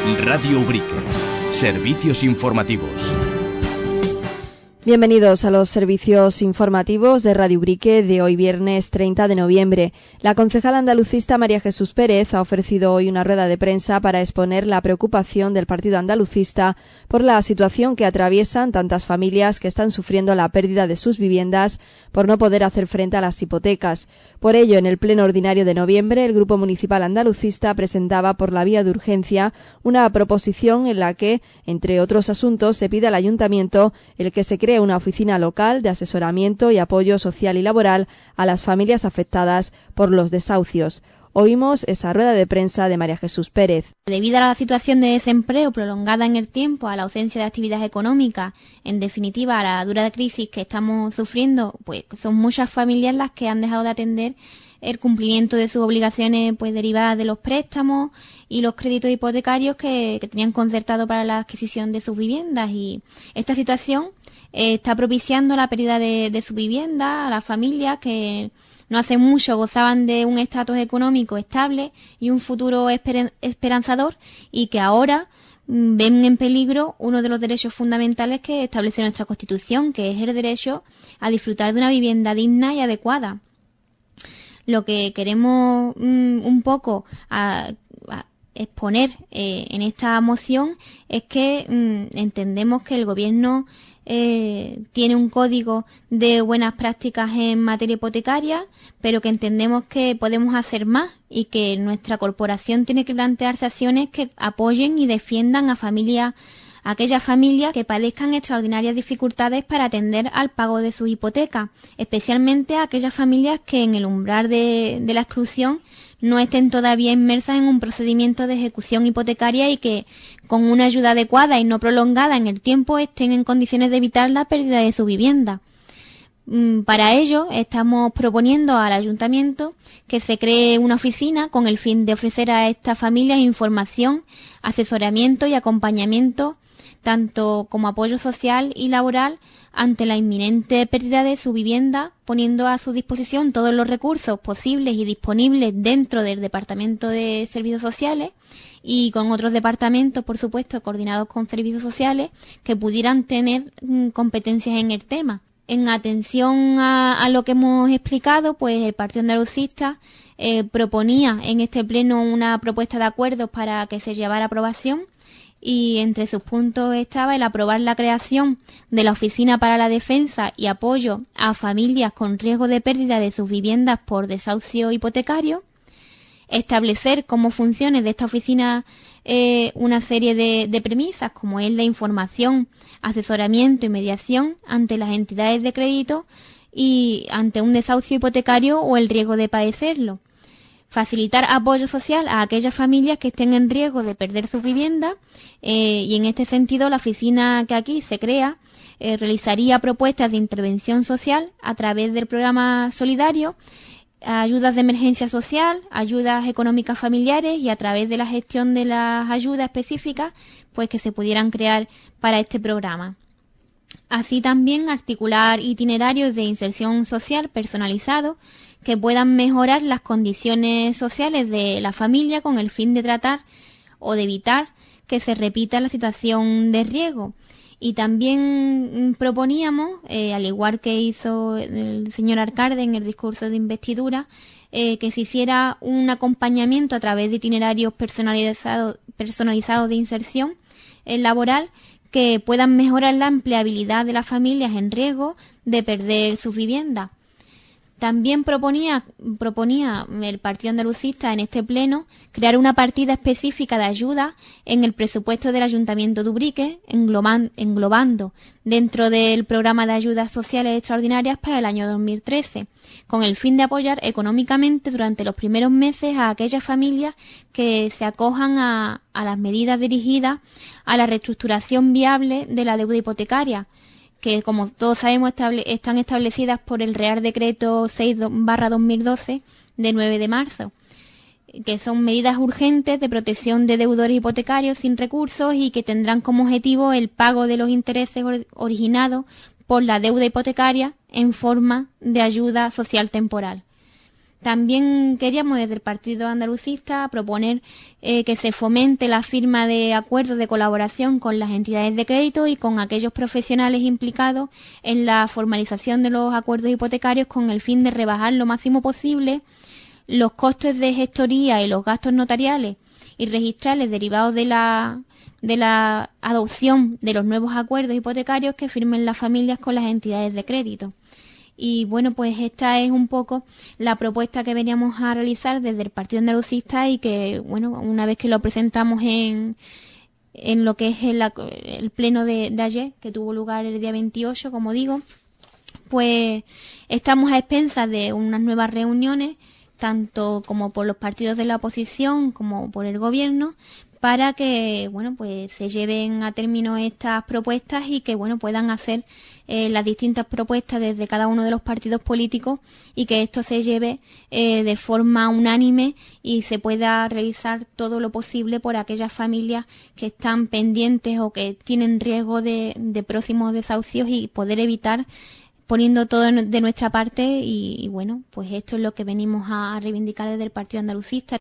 Radio Ubrique. Servicios informativos. Bienvenidos a los servicios informativos de Radio Ubrique de hoy viernes 30 de noviembre. La concejala andalucista María Jesús Pérez ha ofrecido hoy una rueda de prensa para exponer la preocupación del partido andalucista por la situación que atraviesan tantas familias que están sufriendo la pérdida de sus viviendas por no poder hacer frente a las hipotecas. Por ello, en el pleno ordinario de noviembre, el Grupo Municipal Andalucista presentaba por la vía de urgencia una proposición en la que, entre otros asuntos, se pide al Ayuntamiento el que se cree una oficina local de asesoramiento y apoyo social y laboral a las familias afectadas por los desahucios. Oímos esa rueda de prensa de María Jesús Pérez. Debido a la situación de desempleo prolongada en el tiempo, a la ausencia de actividad económica, en definitiva a la dura crisis que estamos sufriendo, pues son muchas familias las que han dejado de atender el cumplimiento de sus obligaciones pues derivadas de los préstamos y los créditos hipotecarios que tenían concertado para la adquisición de sus viviendas, y esta situación está propiciando la pérdida de su vivienda a las familias que no hace mucho gozaban de un estatus económico estable y un futuro esperanzador, y que ahora ven en peligro uno de los derechos fundamentales que establece nuestra Constitución, que es el derecho a disfrutar de una vivienda digna y adecuada. Lo que queremos un poco a exponer en esta moción es que entendemos que el Gobierno tiene un código de buenas prácticas en materia hipotecaria, pero que entendemos que podemos hacer más y que nuestra corporación tiene que plantearse acciones que apoyen y defiendan a aquellas familias que padezcan extraordinarias dificultades para atender al pago de sus hipotecas, especialmente a aquellas familias que en el umbral de la exclusión no estén todavía inmersas en un procedimiento de ejecución hipotecaria y que con una ayuda adecuada y no prolongada en el tiempo estén en condiciones de evitar la pérdida de su vivienda. Para ello estamos proponiendo al Ayuntamiento que se cree una oficina con el fin de ofrecer a estas familias información, asesoramiento y acompañamiento, tanto como apoyo social y laboral ante la inminente pérdida de su vivienda, poniendo a su disposición todos los recursos posibles y disponibles dentro del Departamento de Servicios Sociales y con otros departamentos, por supuesto, coordinados con servicios sociales que pudieran tener competencias en el tema. En atención a lo que hemos explicado, pues el Partido Andalucista proponía en este pleno una propuesta de acuerdos para que se llevara a aprobación, y entre sus puntos estaba el aprobar la creación de la Oficina para la Defensa y Apoyo a Familias con Riesgo de Pérdida de sus Viviendas por Desahucio Hipotecario, establecer como funciones de esta oficina una serie de premisas, como es la información, asesoramiento y mediación ante las entidades de crédito y ante un desahucio hipotecario o el riesgo de padecerlo. Facilitar apoyo social a aquellas familias que estén en riesgo de perder sus viviendas, y en este sentido la oficina que aquí se crea realizaría propuestas de intervención social a través del programa solidario, ayudas de emergencia social, ayudas económicas familiares, y a través de la gestión de las ayudas específicas pues que se pudieran crear para este programa. Así también articular itinerarios de inserción social personalizados que puedan mejorar las condiciones sociales de la familia con el fin de tratar o de evitar que se repita la situación de riesgo. Y también proponíamos, al igual que hizo el señor alcalde en el discurso de investidura, que se hiciera un acompañamiento a través de itinerarios personalizados de inserción laboral que puedan mejorar la empleabilidad de las familias en riesgo de perder sus viviendas. También proponía el Partido Andalucista en este pleno crear una partida específica de ayuda en el presupuesto del Ayuntamiento de Ubrique, englobando dentro del programa de ayudas sociales extraordinarias para el año 2013, con el fin de apoyar económicamente durante los primeros meses a aquellas familias que se acojan a las medidas dirigidas a la reestructuración viable de la deuda hipotecaria, que como todos sabemos están establecidas por el Real Decreto 6/2012 de 9 de marzo, que son medidas urgentes de protección de deudores hipotecarios sin recursos y que tendrán como objetivo el pago de los intereses originados por la deuda hipotecaria en forma de ayuda social temporal. También queríamos desde el Partido Andalucista proponer que se fomente la firma de acuerdos de colaboración con las entidades de crédito y con aquellos profesionales implicados en la formalización de los acuerdos hipotecarios, con el fin de rebajar lo máximo posible los costes de gestoría y los gastos notariales y registrales derivados de la adopción de los nuevos acuerdos hipotecarios que firmen las familias con las entidades de crédito. Y bueno, pues esta es un poco la propuesta que veníamos a realizar desde el Partido Andalucista, y que, bueno, una vez que lo presentamos en lo que es el pleno de ayer, que tuvo lugar el día 28, como digo, pues estamos a expensas de unas nuevas reuniones, tanto como por los partidos de la oposición como por el gobierno, para que, bueno, pues se lleven a término estas propuestas y que, bueno, puedan hacer las distintas propuestas desde cada uno de los partidos políticos, y que esto se lleve de forma unánime y se pueda realizar todo lo posible por aquellas familias que están pendientes o que tienen riesgo de próximos desahucios, y poder evitar, poniendo todo de nuestra parte. Y bueno, pues esto es lo que venimos a reivindicar desde el Partido Andalucista.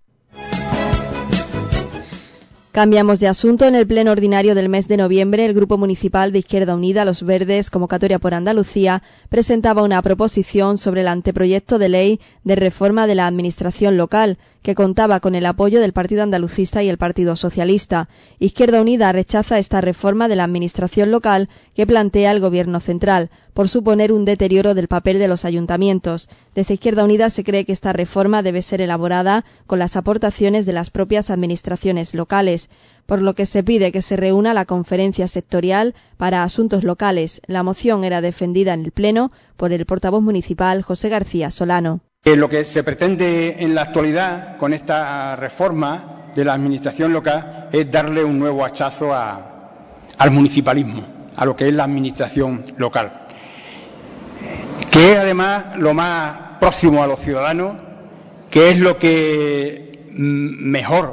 Cambiamos de asunto. En el pleno ordinario del mes de noviembre, el Grupo Municipal de Izquierda Unida, Los Verdes, Convocatoria por Andalucía, presentaba una proposición sobre el anteproyecto de ley de reforma de la Administración local, que contaba con el apoyo del Partido Andalucista y el Partido Socialista. Izquierda Unida rechaza esta reforma de la Administración local que plantea el Gobierno central, por suponer un deterioro del papel de los ayuntamientos. Desde Izquierda Unida se cree que esta reforma debe ser elaborada con las aportaciones de las propias administraciones locales, por lo que se pide que se reúna la Conferencia Sectorial para Asuntos Locales. La moción era defendida en el Pleno por el portavoz municipal José García Solano. Lo que se pretende en la actualidad con esta reforma de la Administración local es darle un nuevo hachazo al municipalismo, a lo que es la Administración local, que es además lo más próximo a los ciudadanos, que es lo que mejor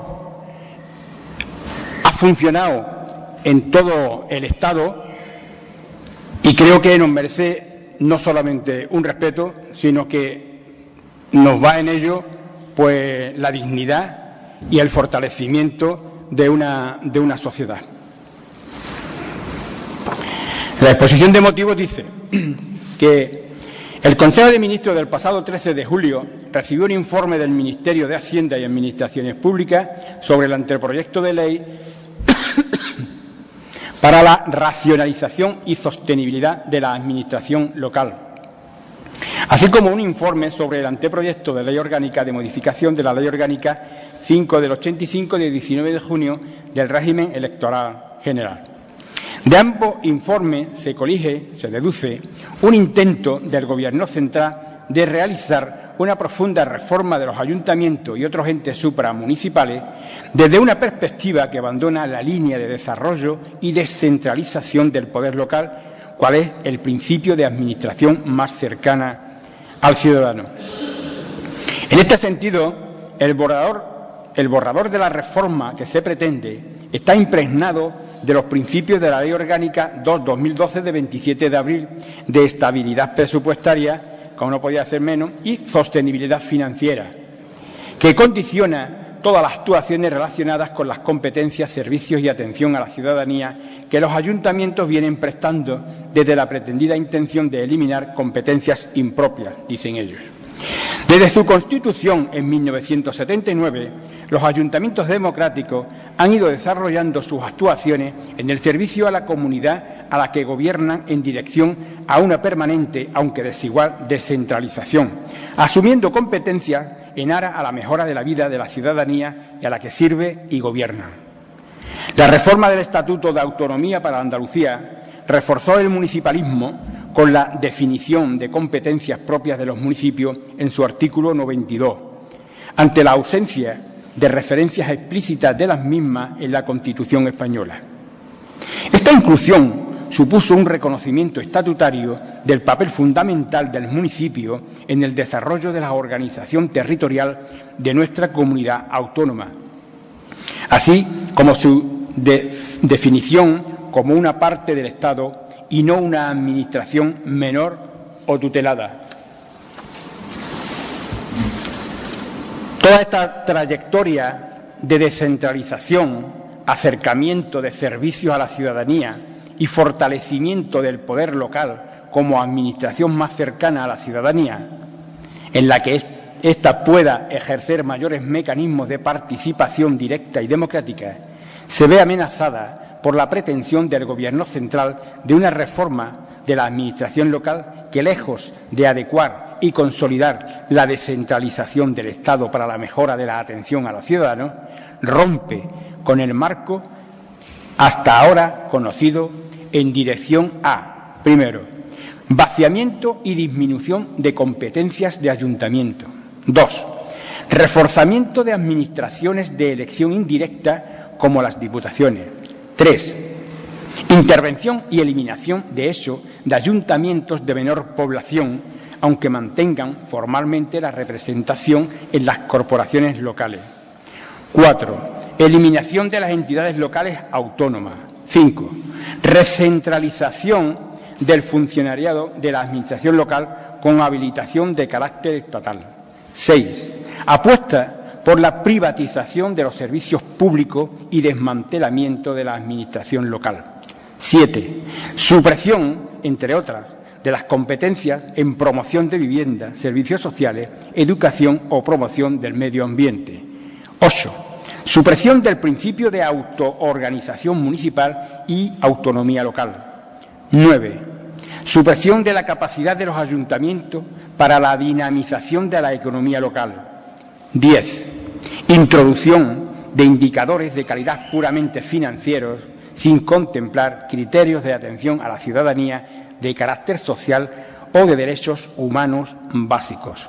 ha funcionado en todo el Estado, y creo que nos merece no solamente un respeto, sino que nos va en ello pues la dignidad y el fortalecimiento de una sociedad. La exposición de motivos dice que el Consejo de Ministros del pasado 13 de julio recibió un informe del Ministerio de Hacienda y Administraciones Públicas sobre el anteproyecto de ley para la racionalización y sostenibilidad de la Administración local, así como un informe sobre el anteproyecto de Ley Orgánica de modificación de la Ley Orgánica 5 del 85 de 19 de junio del régimen electoral general. De ambos informes se deduce un intento del Gobierno central de realizar una profunda reforma de los ayuntamientos y otros entes supramunicipales desde una perspectiva que abandona la línea de desarrollo y descentralización del poder local, cual es el principio de administración más cercana al ciudadano. En este sentido, el borrador de la reforma que se pretende está impregnado de los principios de la Ley Orgánica 2/2012 de 27 de abril de estabilidad presupuestaria, como no podía ser menos, y sostenibilidad financiera, que condiciona todas las actuaciones relacionadas con las competencias, servicios y atención a la ciudadanía que los ayuntamientos vienen prestando desde la pretendida intención de eliminar competencias impropias, dicen ellos. Desde su constitución en 1979, los ayuntamientos democráticos han ido desarrollando sus actuaciones en el servicio a la comunidad a la que gobiernan en dirección a una permanente, aunque desigual, descentralización, asumiendo competencias en aras a la mejora de la vida de la ciudadanía y a la que sirve y gobierna. La reforma del Estatuto de Autonomía para Andalucía reforzó el municipalismo con la definición de competencias propias de los municipios en su artículo 92, ante la ausencia de referencias explícitas de las mismas en la Constitución española. Esta inclusión supuso un reconocimiento estatutario del papel fundamental del municipio en el desarrollo de la organización territorial de nuestra comunidad autónoma, así como su definición como una parte del Estado y no una administración menor o tutelada. Toda esta trayectoria de descentralización, acercamiento de servicios a la ciudadanía y fortalecimiento del poder local como administración más cercana a la ciudadanía, en la que ésta pueda ejercer mayores mecanismos de participación directa y democrática, se ve amenazada por la pretensión del Gobierno central de una reforma de la administración local que, lejos de adecuar y consolidar la descentralización del Estado para la mejora de la atención a los ciudadanos, rompe con el marco hasta ahora conocido en dirección a, primero, vaciamiento y disminución de competencias de ayuntamiento. 2. Reforzamiento de administraciones de elección indirecta como las diputaciones. 3. Intervención y eliminación, de hecho, de ayuntamientos de menor población, aunque mantengan formalmente la representación en las corporaciones locales. 4. Eliminación de las entidades locales autónomas. 5. Recentralización del funcionariado de la administración local con habilitación de carácter estatal. 6. Apuesta por la privatización de los servicios públicos y desmantelamiento de la administración local. 7. Supresión, entre otras, de las competencias en promoción de vivienda, servicios sociales, educación o promoción del medio ambiente. 8. Supresión del principio de autoorganización municipal y autonomía local. 9. Supresión de la capacidad de los ayuntamientos para la dinamización de la economía local. 10. Introducción de indicadores de calidad puramente financieros sin contemplar criterios de atención a la ciudadanía de carácter social o de derechos humanos básicos.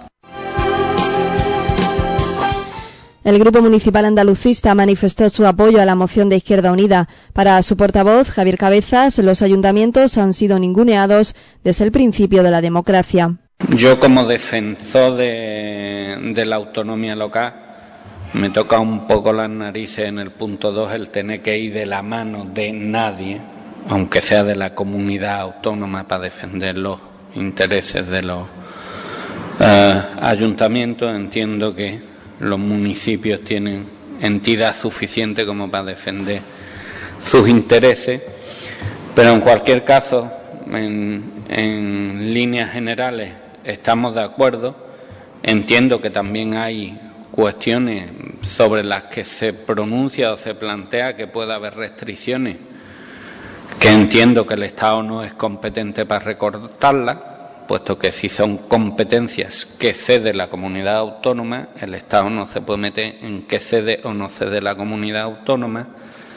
El Grupo Municipal Andalucista manifestó su apoyo a la moción de Izquierda Unida. Para su portavoz, Javier Cabezas, los ayuntamientos han sido ninguneados desde el principio de la democracia. Yo, como defensor de la autonomía local, me toca un poco las narices en el punto 2 el tener que ir de la mano de nadie, aunque sea de la comunidad autónoma, para defender los intereses de los ayuntamientos. Entiendo que los municipios tienen entidad suficiente como para defender sus intereses, pero en cualquier caso, en líneas generales, estamos de acuerdo. Entiendo que también hay cuestiones sobre las que se pronuncia o se plantea que pueda haber restricciones, que entiendo que el Estado no es competente para recortarlas, puesto que si son competencias que cede la comunidad autónoma, el Estado no se puede meter en qué cede o no cede la comunidad autónoma.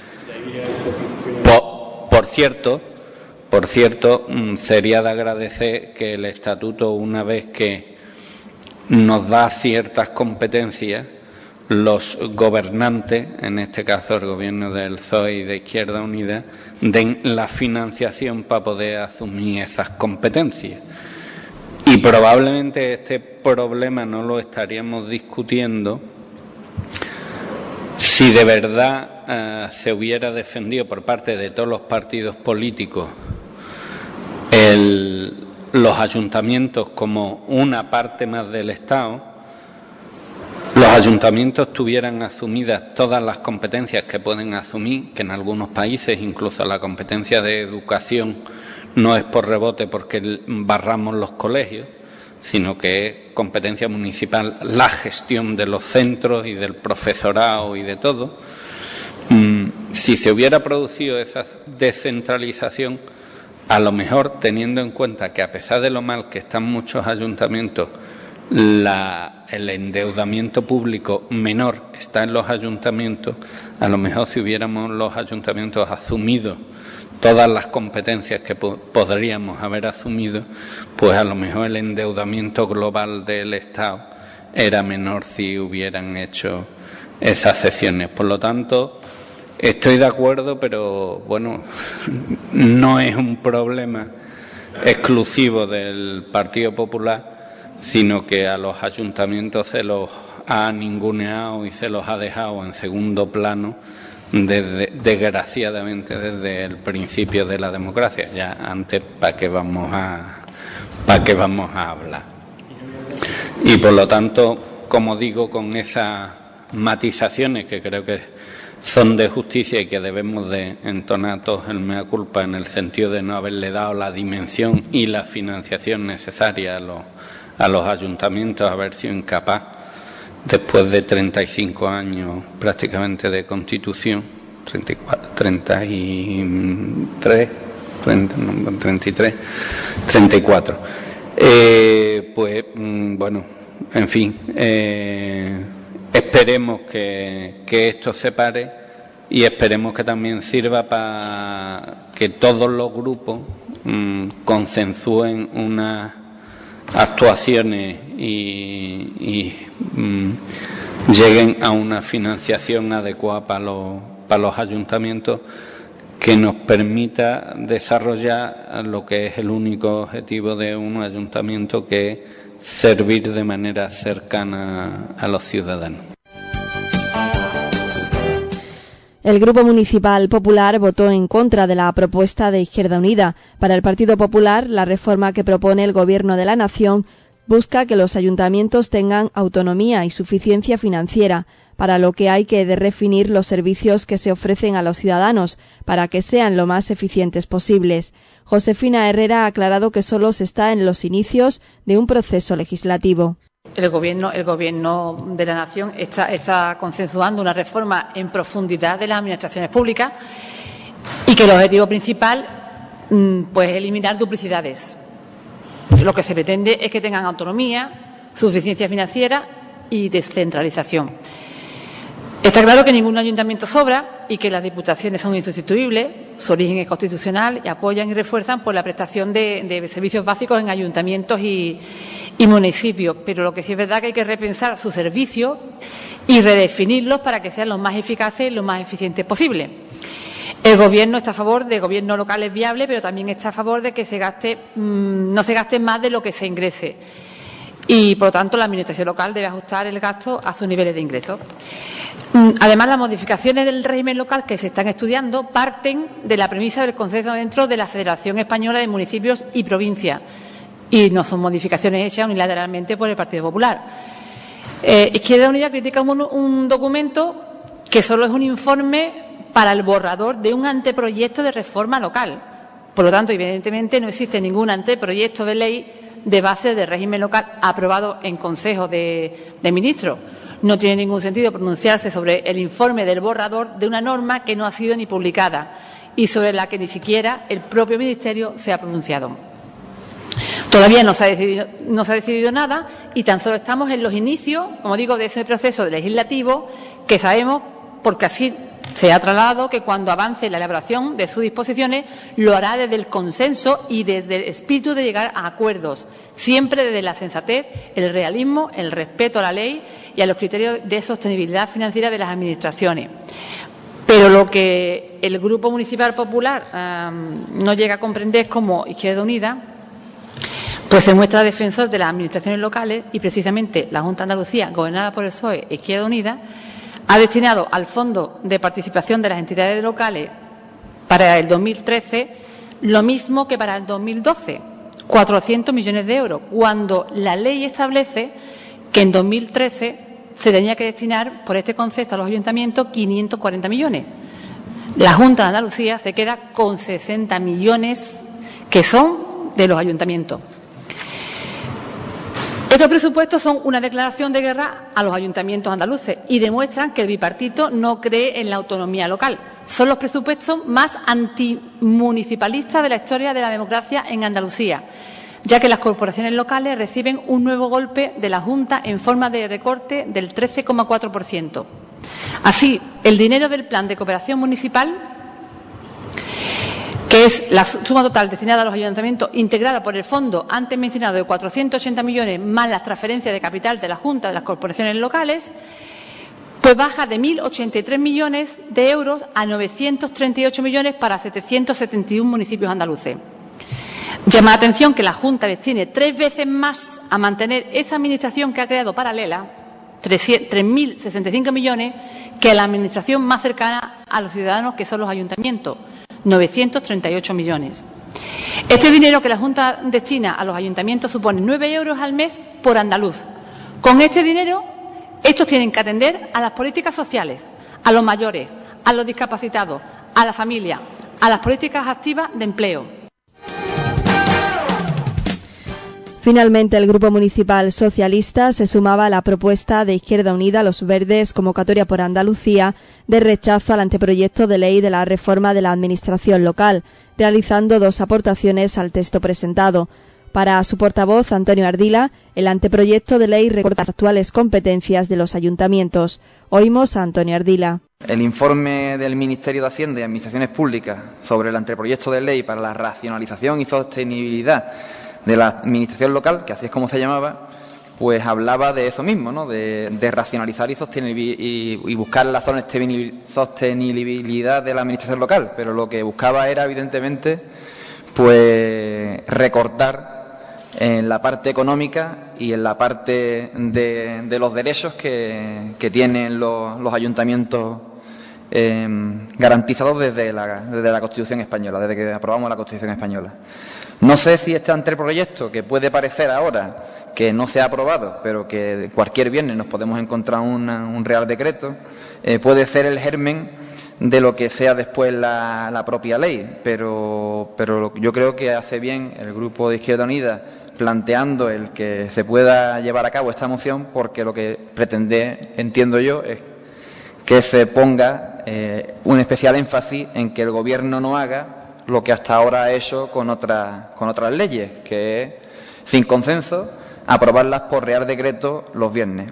Por cierto, sería de agradecer que el Estatuto, una vez que nos da ciertas competencias, los gobernantes, en este caso el gobierno del PSOE y de Izquierda Unida, den la financiación para poder asumir esas competencias. Y probablemente este problema no lo estaríamos discutiendo si de verdad se hubiera defendido por parte de todos los partidos políticos los ayuntamientos como una parte más del Estado, los ayuntamientos tuvieran asumidas todas las competencias que pueden asumir, que en algunos países incluso la competencia de educación no es por rebote porque barramos los colegios, sino que es competencia municipal la gestión de los centros y del profesorado y de todo. Si se hubiera producido esa descentralización, a lo mejor, teniendo en cuenta que a pesar de lo mal que están muchos ayuntamientos, el endeudamiento público menor está en los ayuntamientos, a lo mejor si hubiéramos los ayuntamientos asumido todas las competencias que podríamos haber asumido, pues a lo mejor el endeudamiento global del Estado era menor si hubieran hecho esas cesiones. Por lo tanto, estoy de acuerdo, pero bueno, no es un problema exclusivo del Partido Popular, sino que a los ayuntamientos se los ha ninguneado y se los ha dejado en segundo plano, desgraciadamente, desde el principio de la democracia. Ya antes, ¿para qué vamos a hablar? Y por lo tanto, como digo, con esas matizaciones que creo que son de justicia y que debemos de entonar todos el mea culpa, en el sentido de no haberle dado la dimensión y la financiación necesaria a los ayuntamientos, haber sido incapaz, después de 35 años prácticamente de constitución, 34. Pues bueno, en fin, esperemos que esto se pare y esperemos que también sirva para que todos los grupos consensúen unas actuaciones y lleguen a una financiación adecuada para los ayuntamientos, que nos permita desarrollar lo que es el único objetivo de un ayuntamiento, que es servir de manera cercana a los ciudadanos. El Grupo Municipal Popular votó en contra de la propuesta de Izquierda Unida. Para el Partido Popular, la reforma que propone el Gobierno de la Nación busca que los ayuntamientos tengan autonomía y suficiencia financiera, para lo que hay que redefinir los servicios que se ofrecen a los ciudadanos para que sean lo más eficientes posibles. Josefina Herrera ha aclarado que solo se está en los inicios de un proceso legislativo. El Gobierno de la Nación está consensuando una reforma en profundidad de las administraciones públicas y que el objetivo principal pues eliminar duplicidades. Lo que se pretende es que tengan autonomía, suficiencia financiera y descentralización. Está claro que ningún ayuntamiento sobra y que las diputaciones son insustituibles, su origen es constitucional y apoyan y refuerzan por la prestación de servicios básicos en ayuntamientos y municipios. Pero lo que sí es verdad que hay que repensar sus servicios y redefinirlos para que sean los más eficaces y los más eficientes posibles. El Gobierno está a favor de gobiernos locales viables, pero también está a favor de que no se gaste más de lo que se ingrese. Y, por lo tanto, la Administración local debe ajustar el gasto a sus niveles de ingresos. Además, las modificaciones del régimen local que se están estudiando parten de la premisa del consenso dentro de la Federación Española de Municipios y Provincias y no son modificaciones hechas unilateralmente por el Partido Popular. Izquierda Unida critica un documento que solo es un informe para el borrador de un anteproyecto de reforma local. Por lo tanto, evidentemente, no existe ningún anteproyecto de ley de base del régimen local aprobado en Consejo de Ministros. No tiene ningún sentido pronunciarse sobre el informe del borrador de una norma que no ha sido ni publicada y sobre la que ni siquiera el propio Ministerio se ha pronunciado. Todavía no se ha decidido nada y tan solo estamos en los inicios, como digo, de ese proceso legislativo que sabemos, porque así se ha trasladado, que cuando avance la elaboración de sus disposiciones lo hará desde el consenso y desde el espíritu de llegar a acuerdos, siempre desde la sensatez, el realismo, el respeto a la ley y a los criterios de sostenibilidad financiera de las administraciones. Pero lo que el Grupo Municipal Popular no llega a comprender es cómo Izquierda Unida pues se muestra defensor de las administraciones locales y precisamente la Junta de Andalucía, gobernada por el PSOE e Izquierda Unida, ha destinado al Fondo de Participación de las Entidades Locales para el 2013 lo mismo que para el 2012, 400 millones de euros, cuando la ley establece que en 2013 se tenía que destinar por este concepto a los ayuntamientos 540 millones. La Junta de Andalucía se queda con 60 millones que son de los ayuntamientos. Estos presupuestos son una declaración de guerra a los ayuntamientos andaluces y demuestran que el bipartito no cree en la autonomía local. Son los presupuestos más antimunicipalistas de la historia de la democracia en Andalucía, ya que las corporaciones locales reciben un nuevo golpe de la Junta en forma de recorte del 13,4%. Así, el dinero del Plan de Cooperación Municipal, que es la suma total destinada a los ayuntamientos, integrada por el fondo antes mencionado de 480 millones más las transferencias de capital de la Junta de las corporaciones locales, pues baja de 1.083 millones de euros a 938 millones para 771 municipios andaluces. Llama la atención que la Junta destine 3 veces más a mantener esa administración que ha creado paralela, 3.065 millones, que a la administración más cercana a los ciudadanos, que son los ayuntamientos, 938 millones. Este dinero que la Junta destina a los ayuntamientos supone 9 euros al mes por andaluz. Con este dinero Estos tienen que atender a las políticas sociales, a los mayores, a los discapacitados, a la familia, a las políticas activas de empleo. Finalmente, el Grupo Municipal Socialista se sumaba a la propuesta de Izquierda Unida, Los Verdes, Convocatoria por Andalucía, de rechazo al anteproyecto de ley de la reforma de la Administración local, realizando 2 aportaciones al texto presentado. Para su portavoz, Antonio Ardila, el anteproyecto de ley recorta las actuales competencias de los ayuntamientos. Oímos a Antonio Ardila. El informe del Ministerio de Hacienda y Administraciones Públicas sobre el anteproyecto de ley para la racionalización y sostenibilidad de la administración local, que así es como se llamaba, pues hablaba de eso mismo, ¿no? De racionalizar y buscar la sostenibilidad de la administración local, pero lo que buscaba era, evidentemente, pues recortar en la parte económica y en la parte de los derechos que tienen los ayuntamientos garantizados desde la Constitución española, desde que aprobamos la Constitución española. No sé si este anteproyecto, que puede parecer ahora que no se ha aprobado, pero que cualquier viernes nos podemos encontrar un Real Decreto, puede ser el germen de lo que sea después la propia ley, pero yo creo que hace bien el Grupo de Izquierda Unida planteando el que se pueda llevar a cabo esta moción, porque lo que pretende, entiendo yo, es que se ponga un especial énfasis en que el Gobierno no haga lo que hasta ahora ha hecho con otras leyes, que es, sin consenso, aprobarlas por Real Decreto los viernes.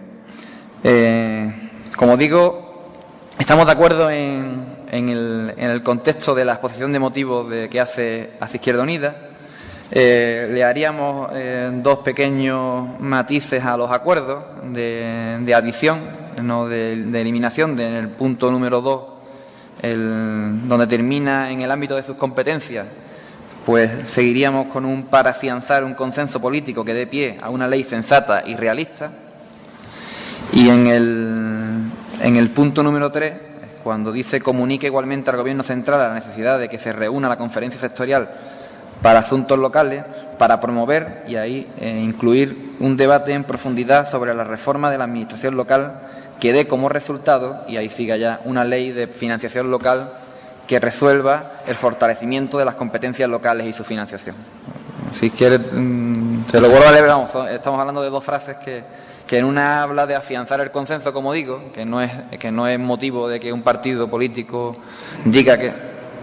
Como digo, estamos de acuerdo en el contexto de la exposición de motivos que hace Izquierda Unida. Le haríamos 2 pequeños matices a los acuerdos de adición, no de eliminación, en el punto número 2, donde termina en el ámbito de sus competencias, pues seguiríamos con para afianzar un consenso político que dé pie a una ley sensata y realista. Y en el punto número 3, cuando dice comunique igualmente al Gobierno central la necesidad de que se reúna la conferencia sectorial para asuntos locales para promover y ahí incluir un debate en profundidad sobre la reforma de la administración local que dé como resultado, y ahí siga ya, una ley de financiación local que resuelva el fortalecimiento de las competencias locales y su financiación. Si quieres, se lo vuelvo a leer, vamos, estamos hablando de 2 frases que en una habla de afianzar el consenso, como digo, que no es motivo de que un partido político diga que...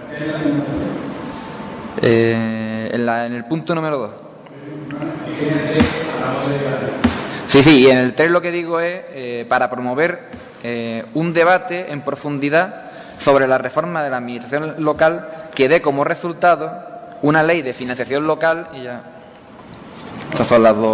en el punto número 2. Sí, y en el 3 lo que digo es para promover un debate en profundidad sobre la reforma de la administración local que dé como resultado una ley de financiación local y ya. Esos son los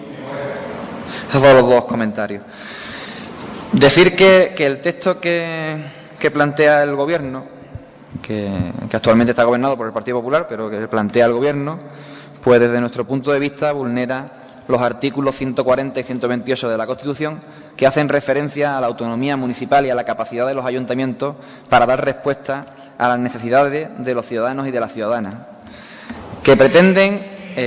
2 comentarios. Decir que el texto que plantea el Gobierno, que actualmente está gobernado por el Partido Popular, pero que plantea el Gobierno, pues desde nuestro punto de vista vulnera los artículos 140 y 128 de la Constitución, que hacen referencia a la autonomía municipal y a la capacidad de los ayuntamientos para dar respuesta a las necesidades de los ciudadanos y de las ciudadanas, que pretenden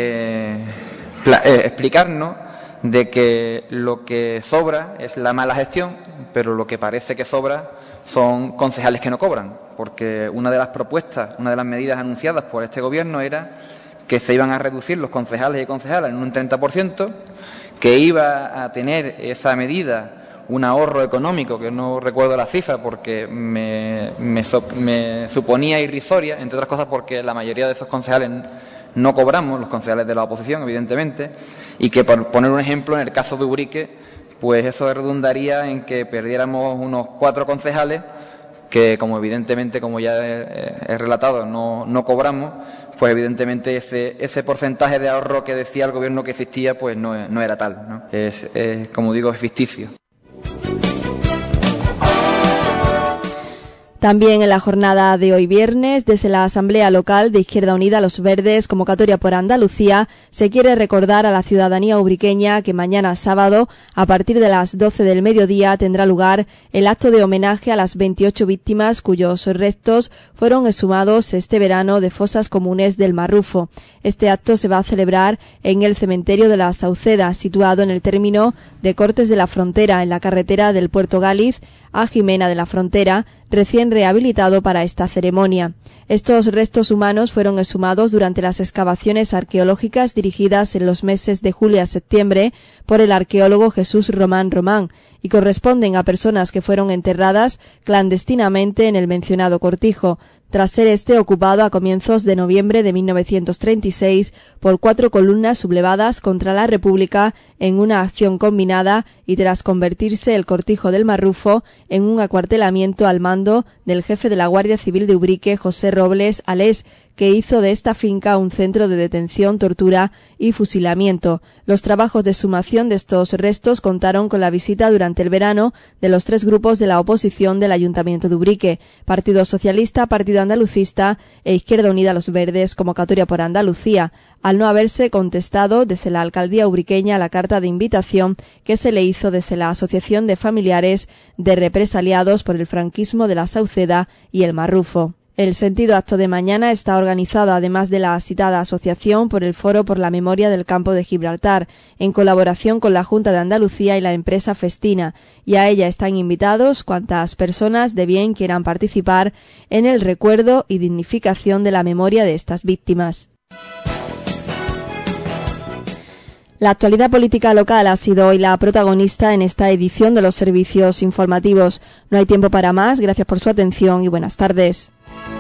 explicarnos de que lo que sobra es la mala gestión, pero lo que parece que sobra son concejales que no cobran, porque una de las propuestas, una de las medidas anunciadas por este Gobierno era que se iban a reducir los concejales y concejalas en un 30%, que iba a tener esa medida un ahorro económico, que no recuerdo la cifra porque me suponía irrisoria, entre otras cosas porque la mayoría de esos concejales no cobramos, los concejales de la oposición, evidentemente, y que, por poner un ejemplo, en el caso de Ubrique, pues eso redundaría en que perdiéramos unos 4 concejales que, como evidentemente, como ya he relatado, no cobramos, pues evidentemente ese porcentaje de ahorro que decía el Gobierno que existía, pues no era tal, ¿no? Es, como digo, es ficticio. También en la jornada de hoy viernes, desde la Asamblea Local de Izquierda Unida Los Verdes, convocatoria por Andalucía, se quiere recordar a la ciudadanía ubriqueña que mañana sábado, a partir de las 12 del mediodía, tendrá lugar el acto de homenaje a las 28 víctimas cuyos restos fueron exhumados este verano de fosas comunes del Marrufo. Este acto se va a celebrar en el cementerio de la Sauceda, situado en el término de Cortes de la Frontera, en la carretera del Puerto Gáliz a Jimena de la Frontera, recién rehabilitado para esta ceremonia. Estos restos humanos fueron exhumados durante las excavaciones arqueológicas dirigidas en los meses de julio a septiembre por el arqueólogo Jesús Román y corresponden a personas que fueron enterradas clandestinamente en el mencionado cortijo, tras ser este ocupado a comienzos de noviembre de 1936 por 4 columnas sublevadas contra la República en una acción combinada y tras convertirse el cortijo del Marrufo en un acuartelamiento al mando del jefe de la Guardia Civil de Ubrique, José Robles Alés, que hizo de esta finca un centro de detención, tortura y fusilamiento. Los trabajos de exhumación de estos restos contaron con la visita durante el verano de los 3 grupos de la oposición del Ayuntamiento de Ubrique: Partido Socialista, Partido Andalucista e Izquierda Unida Los Verdes, convocatoria por Andalucía, al no haberse contestado desde la alcaldía ubriqueña la carta de invitación que se le hizo desde la Asociación de Familiares de Represaliados por el Franquismo de la Sauceda y el Marrufo. El sentido acto de mañana está organizado, además de la citada asociación, por el Foro por la Memoria del Campo de Gibraltar, en colaboración con la Junta de Andalucía y la empresa Festina, y a ella están invitados cuantas personas de bien quieran participar en el recuerdo y dignificación de la memoria de estas víctimas. La actualidad política local ha sido hoy la protagonista en esta edición de los servicios informativos. No hay tiempo para más. Gracias por su atención y buenas tardes.